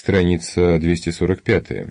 страница 245.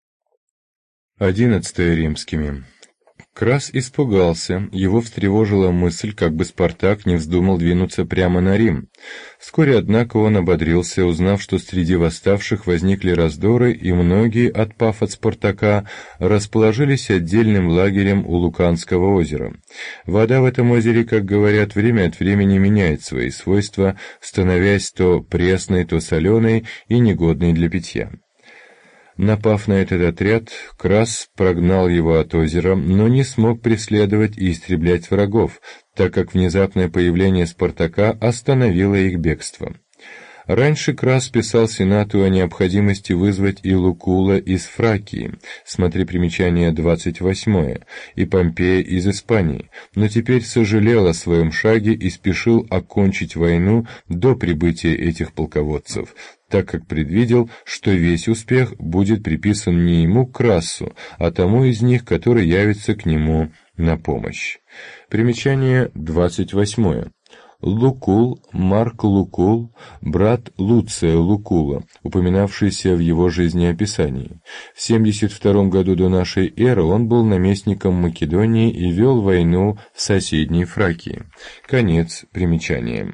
11 римскими. Крас испугался, его встревожила мысль, как бы Спартак не вздумал двинуться прямо на Рим. Вскоре, однако, он ободрился, узнав, что среди восставших возникли раздоры, и многие, отпав от Спартака, расположились отдельным лагерем у Луканского озера. Вода в этом озере, как говорят, время от времени меняет свои свойства, становясь то пресной, то соленой и негодной для питья. Напав на этот отряд, Крас прогнал его от озера, но не смог преследовать и истреблять врагов, так как внезапное появление Спартака остановило их бегство. Раньше Крас писал Сенату о необходимости вызвать и Лукула из Фракии, смотри примечание 28, и Помпея из Испании, но теперь сожалел о своем шаге и спешил окончить войну до прибытия этих полководцев, так как предвидел, что весь успех будет приписан не ему, Красу, а тому из них, который явится к нему на помощь. Примечание 28. Лукул, Марк Лукул, брат Луция Лукула, упоминавшийся в его жизнеописании. В 72 году до нашей эры он был наместником Македонии и вел войну в соседней Фракии. Конец примечания.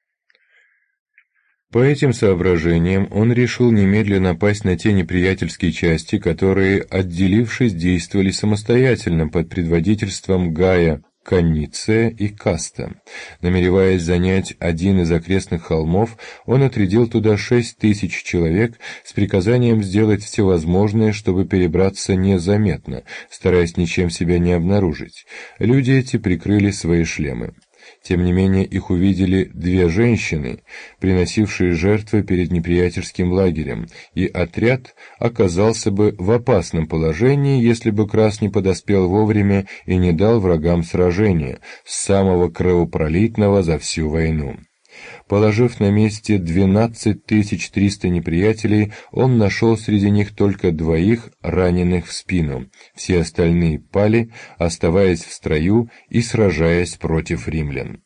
По этим соображениям он решил немедленно напасть на те неприятельские части, которые, отделившись, действовали самостоятельно под предводительством Гая Канниция и Каста. Намереваясь занять один из окрестных холмов, он отрядил туда 6000 человек с приказанием сделать все возможное, чтобы перебраться незаметно, стараясь ничем себя не обнаружить. Люди эти прикрыли свои шлемы. Тем не менее их увидели две женщины, приносившие жертвы перед неприятельским лагерем, и отряд оказался бы в опасном положении, если бы Крас не подоспел вовремя и не дал врагам сражения, самого кровопролитного за всю войну. Положив на месте 12300 неприятелей, он нашел среди них только 2 раненых в спину. Все остальные пали, оставаясь в строю и сражаясь против римлян.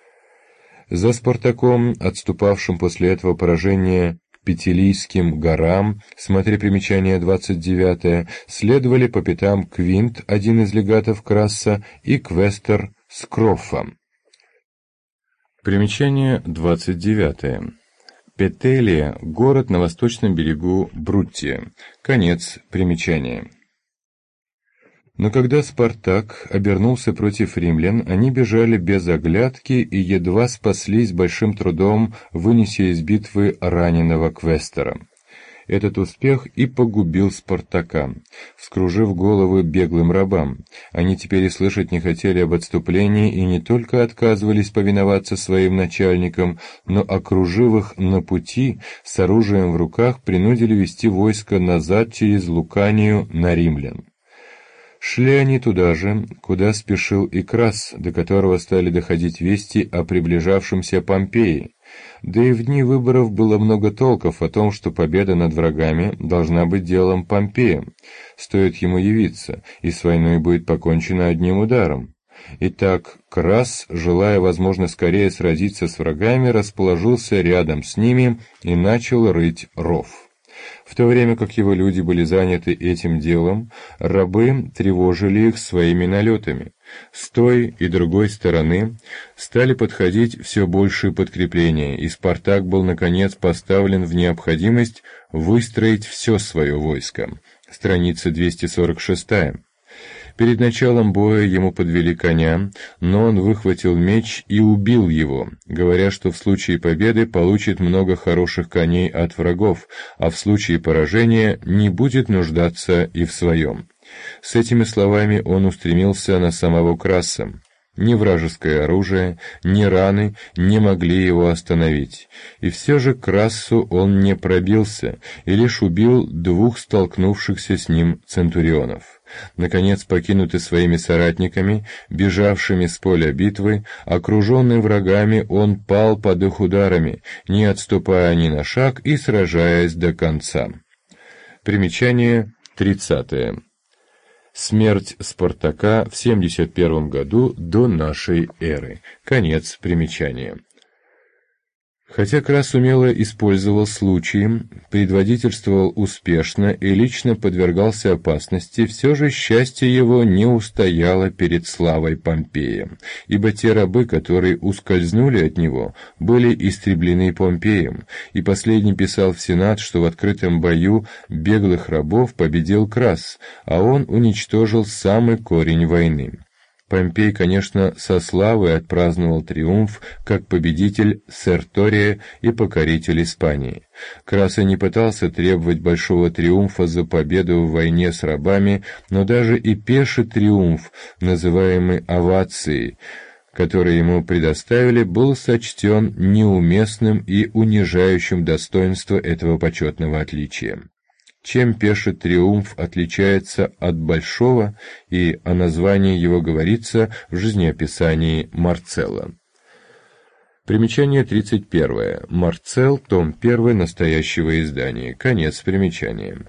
За Спартаком, отступавшим после этого поражения Петелийским горам, смотри примечание 29, следовали по пятам Квинт, один из легатов Краса, и Квестер Скрофа. Примечание 29. Петелия – город на восточном берегу Бруттия. Конец примечания. Но когда Спартак обернулся против римлян, они бежали без оглядки и едва спаслись большим трудом, вынеся из битвы раненого Квестера. Этот успех и погубил Спартака, вскружив головы беглым рабам. Они теперь и слышать не хотели об отступлении и не только отказывались повиноваться своим начальникам, но, окружив их на пути, с оружием в руках принудили вести войско назад через Луканию на римлян. Шли они туда же, куда спешил и Крас, до которого стали доходить вести о приближавшемся Помпее. Да и в дни выборов было много толков о том, что победа над врагами должна быть делом Помпея. Стоит ему явиться, и с войной будет покончено одним ударом. Итак, Крас, желая, возможно, скорее сразиться с врагами, расположился рядом с ними и начал рыть ров. В то время как его люди были заняты этим делом, рабы тревожили их своими налетами. С той и другой стороны стали подходить все большие подкрепления, и Спартак был, наконец, поставлен в необходимость выстроить все свое войско. Страница 246. Перед началом боя ему подвели коня, но он выхватил меч и убил его, говоря, что в случае победы получит много хороших коней от врагов, а в случае поражения не будет нуждаться и в своем. С этими словами он устремился на самого Краса. Ни вражеское оружие, ни раны не могли его остановить. И все же к Красу он не пробился и лишь убил 2 столкнувшихся с ним центурионов. Наконец, покинутый своими соратниками, бежавшими с поля битвы, окруженный врагами, он пал под их ударами, не отступая ни на шаг и сражаясь до конца. Примечание 30. Смерть Спартака в 71 году до нашей эры. Конец примечания. Хотя Крас умело использовал случаи, предводительствовал успешно и лично подвергался опасности, все же счастье его не устояло перед славой Помпея, ибо те рабы, которые ускользнули от него, были истреблены Помпеем, и последний писал в Сенат, что в открытом бою беглых рабов победил Крас, а он уничтожил самый корень войны. Помпей, конечно, со славой отпраздновал триумф как победитель Сертория и покоритель Испании. Крас и не пытался требовать большого триумфа за победу в войне с рабами, но даже и пеший триумф, называемый овацией, который ему предоставили, был сочтен неуместным и унижающим достоинство этого почетного отличия. Чем пеший триумф отличается от большого, и о названии его говорится в жизнеописании Марцелла. Примечание 31. Марцелл, том 1 настоящего издания. Конец примечания.